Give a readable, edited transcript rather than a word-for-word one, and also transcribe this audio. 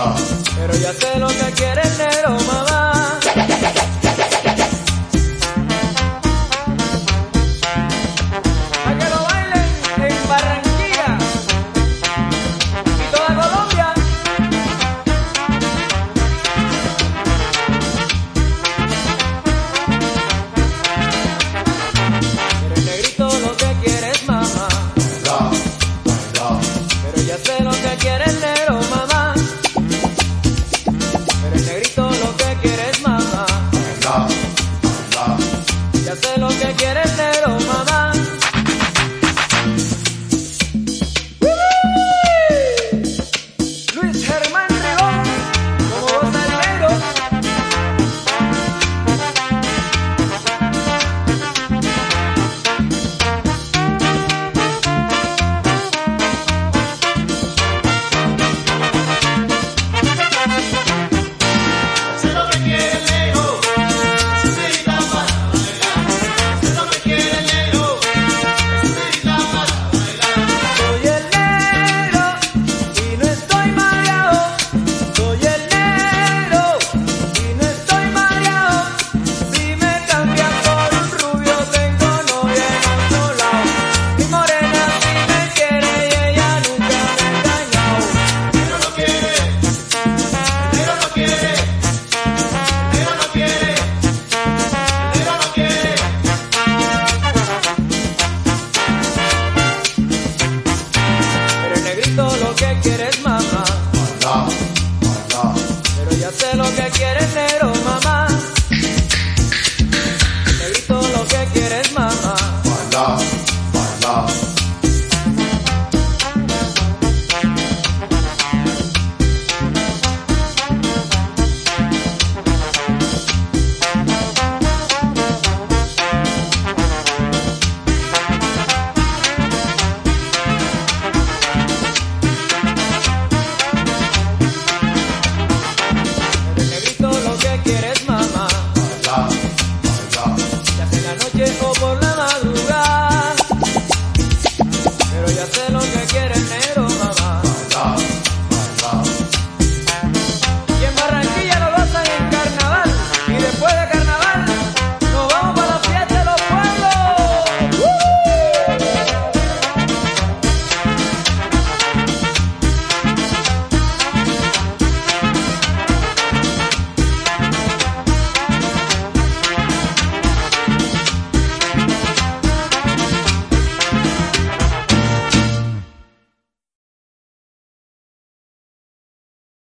Pero ya sé lo que quiere el negro, mamá. A que lo bailen en Barranquilla y toda Colombia. Pero el negrito lo que quiere es mamá. Pero ya sé lo que quiere el negro, mamá. Pero el negrito lo que quiere es mamá. Ya sé lo que quiere el negro, mamá. Luis Germán Ribón, como goza el negro. Lo que quiere es mamá. Pero ya sé lo que quiere